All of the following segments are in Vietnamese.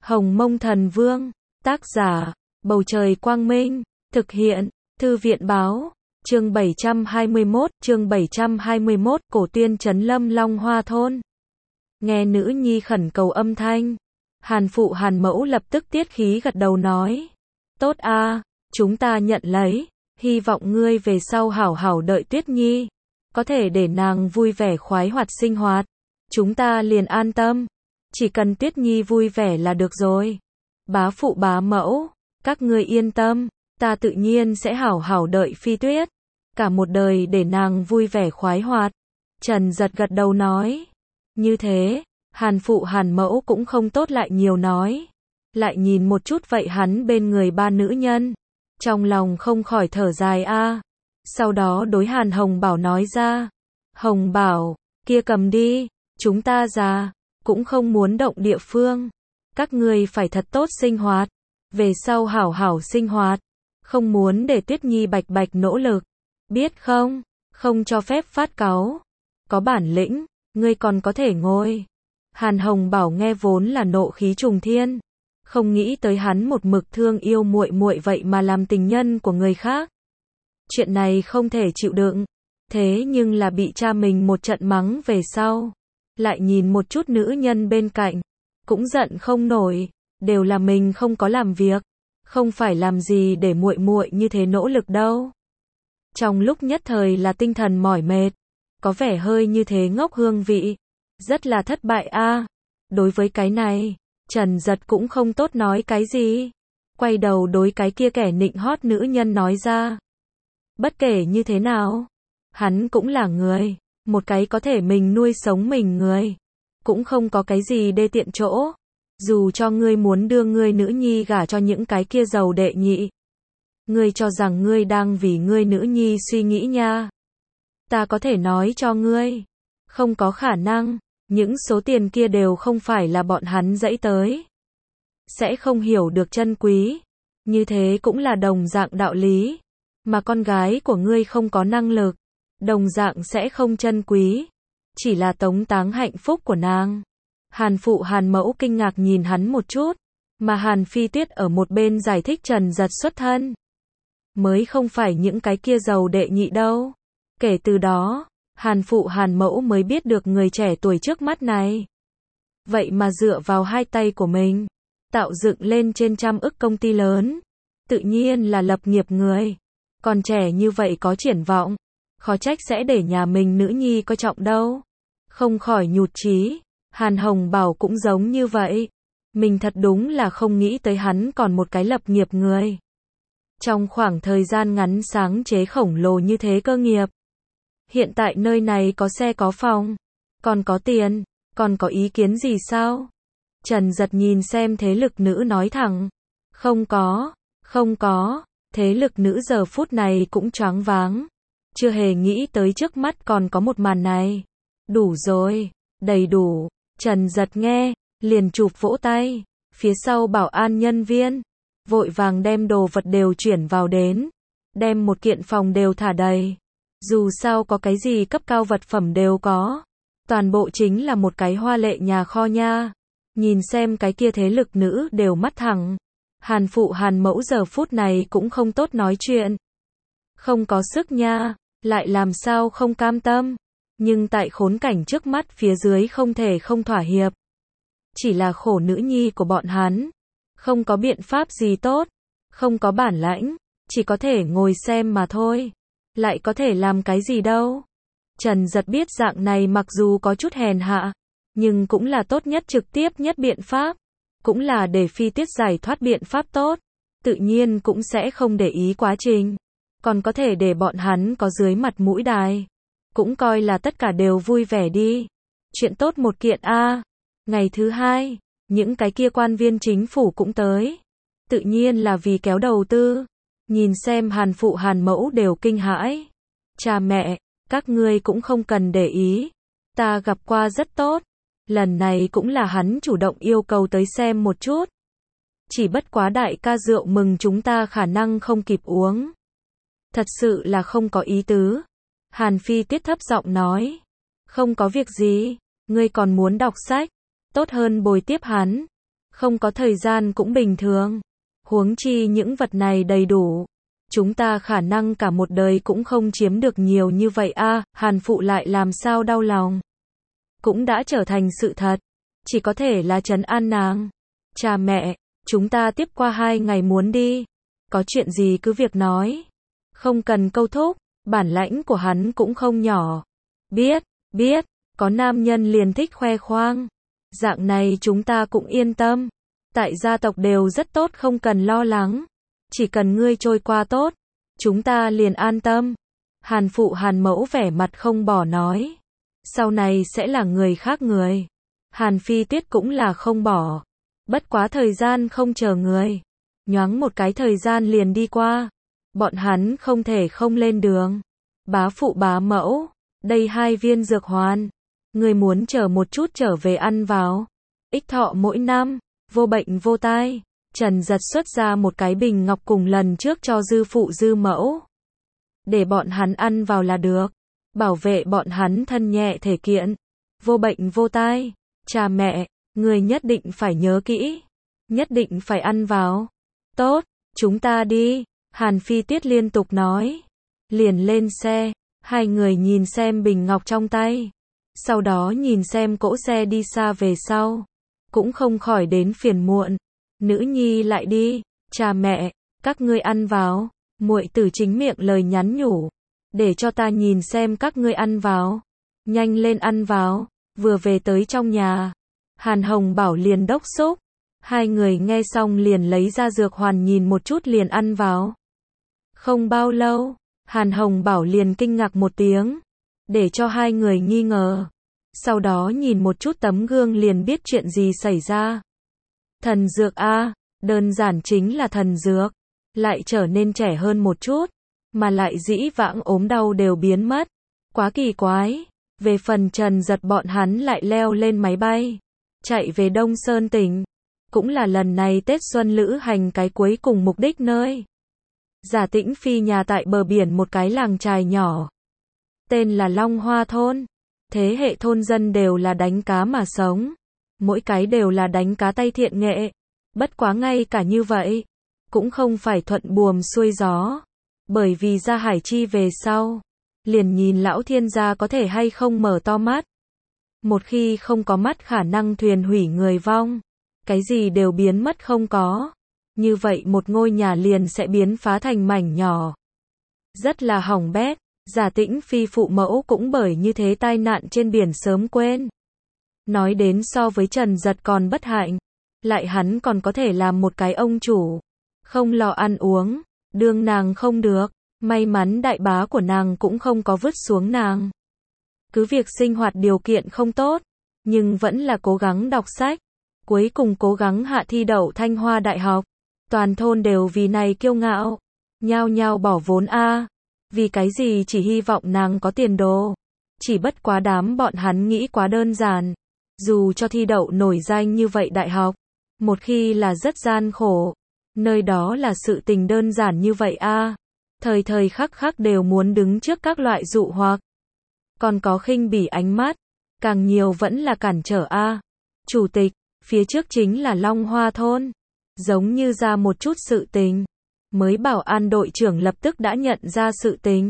Hồng Mông Thần Vương, tác giả, Bầu Trời Quang Minh, thực hiện, Thư viện Báo, chương 721, Cổ Tuyên Trấn Lâm Long Hoa Thôn. Nghe nữ nhi khẩn cầu âm thanh, Hàn Phụ Hàn Mẫu lập tức tiết khí gật đầu nói. Tốt a, chúng ta nhận lấy, hy vọng ngươi về sau hảo hảo đợi Tuyết Nhi, có thể để nàng vui vẻ khoái hoạt sinh hoạt, chúng ta liền an tâm, chỉ cần Tuyết Nhi vui vẻ là được rồi. Bá phụ bá mẫu, các ngươi yên tâm, ta tự nhiên sẽ hảo hảo đợi Phi Tuyết, cả một đời để nàng vui vẻ khoái hoạt. Trần Giật gật đầu nói. Như thế, Hàn Phụ Hàn Mẫu cũng không tốt lại nhiều nói. Lại nhìn một chút vậy hắn bên người ba nữ nhân, trong lòng không khỏi thở dài a. Sau đó đối Hàn Hồng Bảo nói ra. Hồng Bảo, kia cầm đi, chúng ta già, cũng không muốn động địa phương. Các ngươi phải thật tốt sinh hoạt, về sau hảo hảo sinh hoạt, không muốn để Tuyết Nhi bạch bạch nỗ lực, biết không, không cho phép phát cáu. Có bản lĩnh, ngươi còn có thể ngồi. Hàn Hồng Bảo nghe vốn là nộ khí trùng thiên, không nghĩ tới hắn một mực thương yêu muội muội vậy mà làm tình nhân của người khác. Chuyện này không thể chịu đựng, thế nhưng là bị cha mình một trận mắng về sau, lại nhìn một chút nữ nhân bên cạnh, cũng giận không nổi, đều là mình không có làm việc, không phải làm gì để muội muội như thế nỗ lực đâu. Trong lúc nhất thời là tinh thần mỏi mệt, có vẻ hơi như thế ngốc hương vị, rất là thất bại a. Đối với cái này, Trần Giật cũng không tốt nói cái gì, quay đầu đối cái kia kẻ nịnh hót nữ nhân nói ra. Bất kể như thế nào, hắn cũng là người, một cái có thể mình nuôi sống mình người, cũng không có cái gì đê tiện chỗ. Dù cho ngươi muốn đưa ngươi nữ nhi gả cho những cái kia giàu đệ nhị, ngươi cho rằng ngươi đang vì ngươi nữ nhi suy nghĩ nha. Ta có thể nói cho ngươi, không có khả năng, những số tiền kia đều không phải là bọn hắn dẫy tới. Sẽ không hiểu được chân quý, như thế cũng là đồng dạng đạo lý. Mà con gái của ngươi không có năng lực, đồng dạng sẽ không chân quý, chỉ là tống táng hạnh phúc của nàng. Hàn Phụ Hàn Mẫu kinh ngạc nhìn hắn một chút, mà Hàn Phi Tuyết ở một bên giải thích Trần Giật xuất thân, mới không phải những cái kia giàu đệ nhị đâu. Kể từ đó, Hàn Phụ Hàn Mẫu mới biết được người trẻ tuổi trước mắt này, vậy mà dựa vào hai tay của mình, tạo dựng lên trên trăm ức công ty lớn, tự nhiên là lập nghiệp người. Còn trẻ như vậy có triển vọng, khó trách sẽ để nhà mình nữ nhi coi trọng đâu. Không khỏi nhụt chí. Hàn Hồng Bảo cũng giống như vậy. Mình thật đúng là không nghĩ tới hắn còn một cái lập nghiệp người. Trong khoảng thời gian ngắn sáng chế khổng lồ như thế cơ nghiệp. Hiện tại nơi này có xe có phòng, còn có tiền, còn có ý kiến gì sao? Trần Giật nhìn xem thế lực nữ nói thẳng. Không có. Thế lực nữ giờ phút này cũng choáng váng, chưa hề nghĩ tới trước mắt còn có một màn này. Đủ rồi, đầy đủ. Trần Giật nghe, liền chụp vỗ tay, phía sau bảo an nhân viên, vội vàng đem đồ vật đều chuyển vào đến, đem một kiện phòng đều thả đầy. Dù sao có cái gì cấp cao vật phẩm đều có, toàn bộ chính là một cái hoa lệ nhà kho nha. Nhìn xem cái kia thế lực nữ đều mắt thẳng. Hàn Phụ Hàn Mẫu giờ phút này cũng không tốt nói chuyện. Không có sức nha, lại làm sao không cam tâm. Nhưng tại khốn cảnh trước mắt phía dưới không thể không thỏa hiệp. Chỉ là khổ nữ nhi của bọn hắn. Không có biện pháp gì tốt, không có bản lãnh, chỉ có thể ngồi xem mà thôi. Lại có thể làm cái gì đâu. Trần Giật biết dạng này mặc dù có chút hèn hạ, nhưng cũng là tốt nhất trực tiếp nhất biện pháp. Cũng là để Phi Tuyết giải thoát biện pháp tốt, tự nhiên cũng sẽ không để ý quá trình, còn có thể để bọn hắn có dưới mặt mũi đài, cũng coi là tất cả đều vui vẻ đi. Chuyện tốt một kiện a. Ngày thứ hai, những cái kia quan viên chính phủ cũng tới, tự nhiên là vì kéo đầu tư. Nhìn xem Hàn Phụ Hàn Mẫu đều kinh hãi. Cha mẹ, các ngươi cũng không cần để ý, ta gặp qua rất tốt. Lần này cũng là hắn chủ động yêu cầu tới xem một chút. Chỉ bất quá đại ca rượu mừng chúng ta khả năng không kịp uống. Thật sự là không có ý tứ. Hàn Phi Tuyết thấp giọng nói. Không có việc gì, ngươi còn muốn đọc sách, tốt hơn bồi tiếp hắn. Không có thời gian cũng bình thường. Huống chi những vật này đầy đủ. Chúng ta khả năng cả một đời cũng không chiếm được nhiều như vậy a. Hàn Phụ lại làm sao đau lòng. Cũng đã trở thành sự thật. Chỉ có thể là trấn an nàng. Cha mẹ, chúng ta tiếp qua 2 ngày muốn đi. Có chuyện gì cứ việc nói. Không cần câu thúc, bản lãnh của hắn cũng không nhỏ. Biết, có nam nhân liền thích khoe khoang. Dạng này chúng ta cũng yên tâm. Tại gia tộc đều rất tốt không cần lo lắng. Chỉ cần ngươi trôi qua tốt, chúng ta liền an tâm. Hàn Phụ Hàn Mẫu vẻ mặt không bỏ nói. Sau này sẽ là người khác người. Hàn Phi Tuyết cũng là không bỏ. Bất quá thời gian không chờ người. Nhoáng một cái thời gian liền đi qua. Bọn hắn không thể không lên đường. Bá phụ bá mẫu, đây 2 viên dược hoàn. Người muốn chờ một chút trở về ăn vào. Ích thọ mỗi năm, vô bệnh vô tai. Trần Giật xuất ra một cái bình ngọc cùng lần trước cho dư phụ dư mẫu. Để bọn hắn ăn vào là được. Bảo vệ bọn hắn thân nhẹ thể kiện. Vô bệnh vô tai. Cha mẹ, người nhất định phải nhớ kỹ. Nhất định phải ăn vào. Tốt, chúng ta đi. Hàn Phi Tuyết liên tục nói. Liền lên xe. 2 người nhìn xem bình ngọc trong tay. Sau đó nhìn xem cỗ xe đi xa về sau. Cũng không khỏi đến phiền muộn. Nữ nhi lại đi. Cha mẹ, các ngươi ăn vào. Muội tử chính miệng lời nhắn nhủ. Để cho ta nhìn xem các ngươi ăn vào. Nhanh lên ăn vào. Vừa về tới trong nhà. Hàn Hồng Bảo liền đốc xúc. 2 người nghe xong liền lấy ra dược hoàn nhìn một chút liền ăn vào. Không bao lâu, Hàn Hồng Bảo liền kinh ngạc một tiếng. Để cho 2 người nghi ngờ. Sau đó nhìn một chút tấm gương liền biết chuyện gì xảy ra. Thần dược a, đơn giản chính là thần dược. Lại trở nên trẻ hơn một chút. Mà lại dĩ vãng ốm đau đều biến mất. Quá kỳ quái. Về phần Trần Giật bọn hắn lại leo lên máy bay. Chạy về Đông Sơn tỉnh. Cũng là lần này Tết Xuân lữ hành cái cuối cùng mục đích nơi. Giả Tĩnh Phi nhà tại bờ biển một cái làng chài nhỏ. Tên là Long Hoa Thôn. Thế hệ thôn dân đều là đánh cá mà sống. Mỗi cái đều là đánh cá tay thiện nghệ. Bất quá ngay cả như vậy. Cũng không phải thuận buồm xuôi gió. Bởi vì ra hải chi về sau. Liền nhìn lão thiên gia có thể hay không mở to mắt. Một khi không có mắt khả năng thuyền hủy người vong. Cái gì đều biến mất không có. Như vậy một ngôi nhà liền sẽ biến phá thành mảnh nhỏ. Rất là hỏng bét. Giả Tĩnh Phi phụ mẫu cũng bởi như thế tai nạn trên biển sớm quên. Nói đến so với Trần Giật còn bất hạnh. Lại hắn còn có thể làm một cái ông chủ. Không lo ăn uống. Đương nàng không được. May mắn đại bá của nàng cũng không có vứt xuống nàng. Cứ việc sinh hoạt điều kiện không tốt. Nhưng vẫn là cố gắng đọc sách. Cuối cùng cố gắng hạ thi đậu Thanh Hoa Đại học. Toàn thôn đều vì này kiêu ngạo. Nhao nhao bỏ vốn a. Vì cái gì chỉ hy vọng nàng có tiền đồ. Chỉ bất quá đám bọn hắn nghĩ quá đơn giản. Dù cho thi đậu nổi danh như vậy đại học. Một khi là rất gian khổ. Nơi đó là sự tình đơn giản như vậy a. Thời thời khắc khắc đều muốn đứng trước các loại dụ hoặc. Còn có khinh bỉ ánh mắt. Càng nhiều vẫn là cản trở a. Chủ tịch, phía trước chính là Long Hoa Thôn. Giống như ra một chút sự tình. Mới bảo an đội trưởng lập tức đã nhận ra sự tình.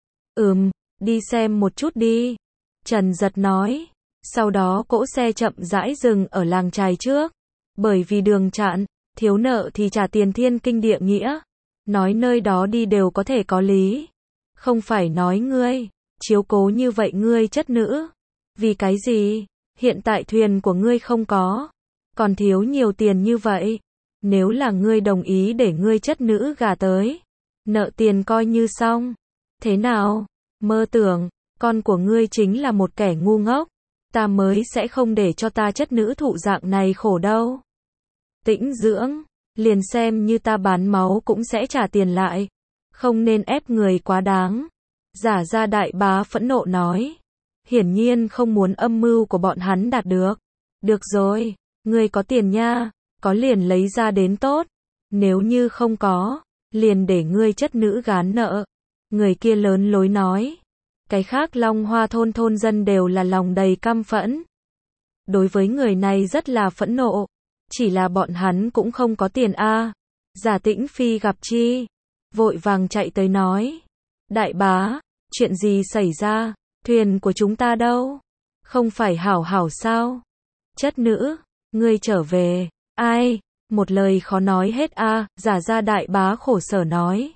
Đi xem một chút đi. Trần Giật nói. Sau đó cỗ xe chậm rãi dừng ở làng chài trước. Bởi vì đường chặn, thiếu nợ thì trả tiền thiên kinh địa nghĩa. Nói nơi đó đi đều có thể có lý. Không phải nói ngươi, chiếu cố như vậy ngươi chất nữ. Vì cái gì? Hiện tại thuyền của ngươi không có. Còn thiếu nhiều tiền như vậy. Nếu là ngươi đồng ý để ngươi chất nữ gả tới. Nợ tiền coi như xong. Thế nào? Mơ tưởng, con của ngươi chính là một kẻ ngu ngốc. Ta mới sẽ không để cho ta chất nữ thụ dạng này khổ đâu. Tĩnh dưỡng, liền xem như ta bán máu cũng sẽ trả tiền lại. Không nên ép người quá đáng. Giả ra đại bá phẫn nộ nói. Hiển nhiên không muốn âm mưu của bọn hắn đạt được. Được rồi, ngươi có tiền nha, có liền lấy ra đến tốt. Nếu như không có, liền để ngươi chất nữ gán nợ. Người kia lớn lối nói. Cái khác Long Hoa Thôn thôn dân đều là lòng đầy căm phẫn. Đối với người này rất là phẫn nộ. chỉ là bọn hắn cũng không có tiền a. Giả Tĩnh Phi gặp chi, vội vàng chạy tới nói, đại bá, chuyện gì xảy ra, thuyền của chúng ta đâu, không phải hảo hảo sao? Chất nữ, ngươi trở về, ai, một lời khó nói hết a. Giả ra đại bá khổ sở nói.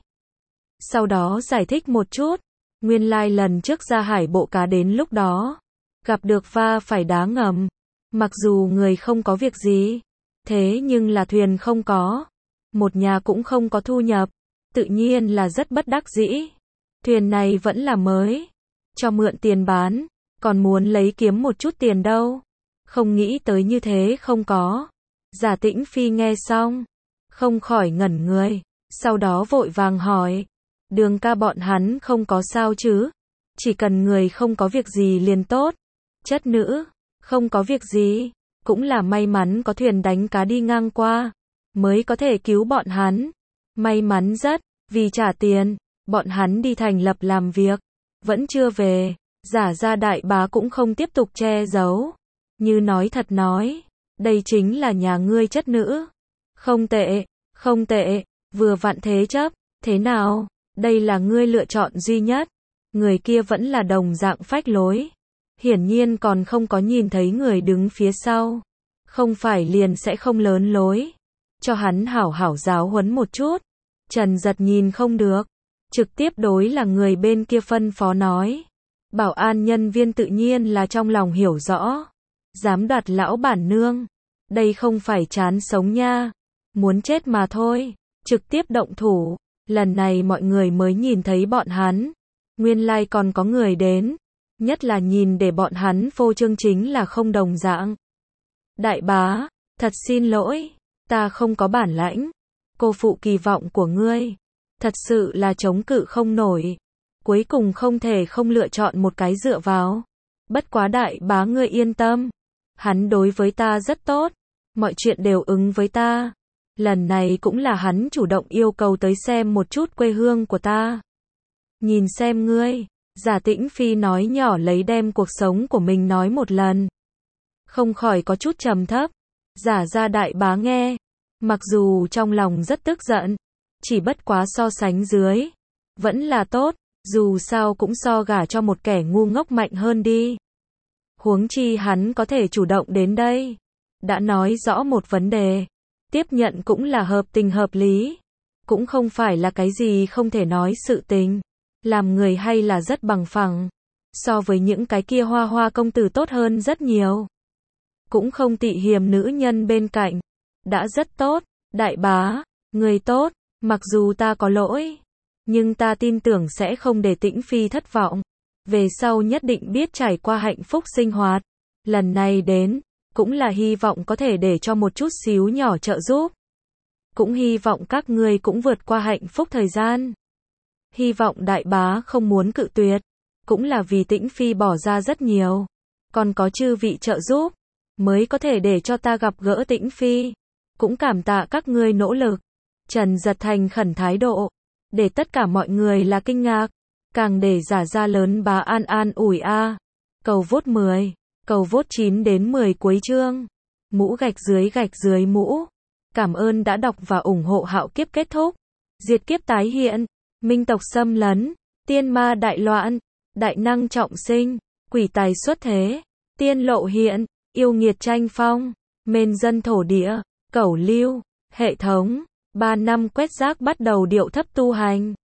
Sau đó giải thích một chút, nguyên lai lần trước ra hải bộ cá đến lúc đó, gặp được va phải đá ngầm, mặc dù người không có việc gì, thế nhưng là thuyền không có, một nhà cũng không có thu nhập, tự nhiên là rất bất đắc dĩ. Thuyền này vẫn là mới, cho mượn tiền bán, còn muốn lấy kiếm một chút tiền đâu, không nghĩ tới như thế không có. Giả Tĩnh Phi nghe xong, không khỏi ngẩn người, sau đó vội vàng hỏi, Đường ca bọn hắn không có sao chứ? Chỉ cần người không có việc gì liền tốt. Chất nữ, không có việc gì, cũng là may mắn có thuyền đánh cá đi ngang qua, mới có thể cứu bọn hắn. May mắn rất, vì trả tiền, bọn hắn đi thành lập làm việc, vẫn chưa về. Giả ra đại bá cũng không tiếp tục che giấu, như nói thật nói, đây chính là nhà ngươi chất nữ. Không tệ, không tệ, vừa vặn thế chấp, thế nào, đây là ngươi lựa chọn duy nhất. Người kia vẫn là đồng dạng phách lối, hiển nhiên còn không có nhìn thấy người đứng phía sau, không phải liền sẽ không lớn lối, cho hắn hảo hảo giáo huấn một chút. Trần Giật nhìn không được, trực tiếp đối là người bên kia phân phó nói. Bảo an nhân viên tự nhiên là trong lòng hiểu rõ, dám đoạt lão bản nương, đây không phải chán sống nha, muốn chết mà thôi, trực tiếp động thủ. Lần này mọi người mới nhìn thấy bọn hắn, nguyên lai còn có người đến, nhất là nhìn để bọn hắn phô trương chính là không đồng dạng. Đại bá, thật xin lỗi, ta không có bản lãnh, cô phụ kỳ vọng của ngươi, thật sự là chống cự không nổi, cuối cùng không thể không lựa chọn một cái dựa vào. Bất quá đại bá ngươi yên tâm, hắn đối với ta rất tốt, mọi chuyện đều ứng với ta. Lần này cũng là hắn chủ động yêu cầu tới xem một chút quê hương của ta. Nhìn xem ngươi, Giả Tĩnh Phi nói nhỏ lấy đem cuộc sống của mình nói một lần. Không khỏi có chút trầm thấp. Giả ra đại bá nghe, mặc dù trong lòng rất tức giận, chỉ bất quá so sánh dưới, vẫn là tốt, dù sao cũng so gả cho một kẻ ngu ngốc mạnh hơn đi. Huống chi hắn có thể chủ động đến đây, đã nói rõ một vấn đề. Tiếp nhận cũng là hợp tình hợp lý, cũng không phải là cái gì không thể nói sự tình. Làm người hay là rất bằng phẳng, so với những cái kia hoa hoa công tử tốt hơn rất nhiều. Cũng không tị hiềm nữ nhân bên cạnh, đã rất tốt. Đại bá, người tốt, mặc dù ta có lỗi, nhưng ta tin tưởng sẽ không để Tĩnh Phi thất vọng. Về sau nhất định biết trải qua hạnh phúc sinh hoạt. Lần này đến, cũng là hy vọng có thể để cho một chút xíu nhỏ trợ giúp. Cũng hy vọng các ngươi cũng vượt qua hạnh phúc thời gian. Hy vọng đại bá không muốn cự tuyệt, cũng là vì Tĩnh Phi bỏ ra rất nhiều, còn có chư vị trợ giúp, mới có thể để cho ta gặp gỡ Tĩnh Phi. Cũng cảm tạ các ngươi nỗ lực. Trần Giật thành khẩn thái độ, để tất cả mọi người là kinh ngạc, càng để giả ra lớn bá an ủi a. Cầu vote 10, cầu vote 9 đến 10 cuối chương. Mũ gạch dưới mũ. Cảm ơn đã đọc và ủng hộ Hạo Kiếp kết thúc. Diệt kiếp tái hiện, minh tộc xâm lấn, tiên ma đại loạn, đại năng trọng sinh, quỷ tài xuất thế, tiên lộ hiện, yêu nghiệt tranh phong, mên dân thổ địa, cẩu lưu, hệ thống, 3 năm quét rác bắt đầu điệu thấp tu hành.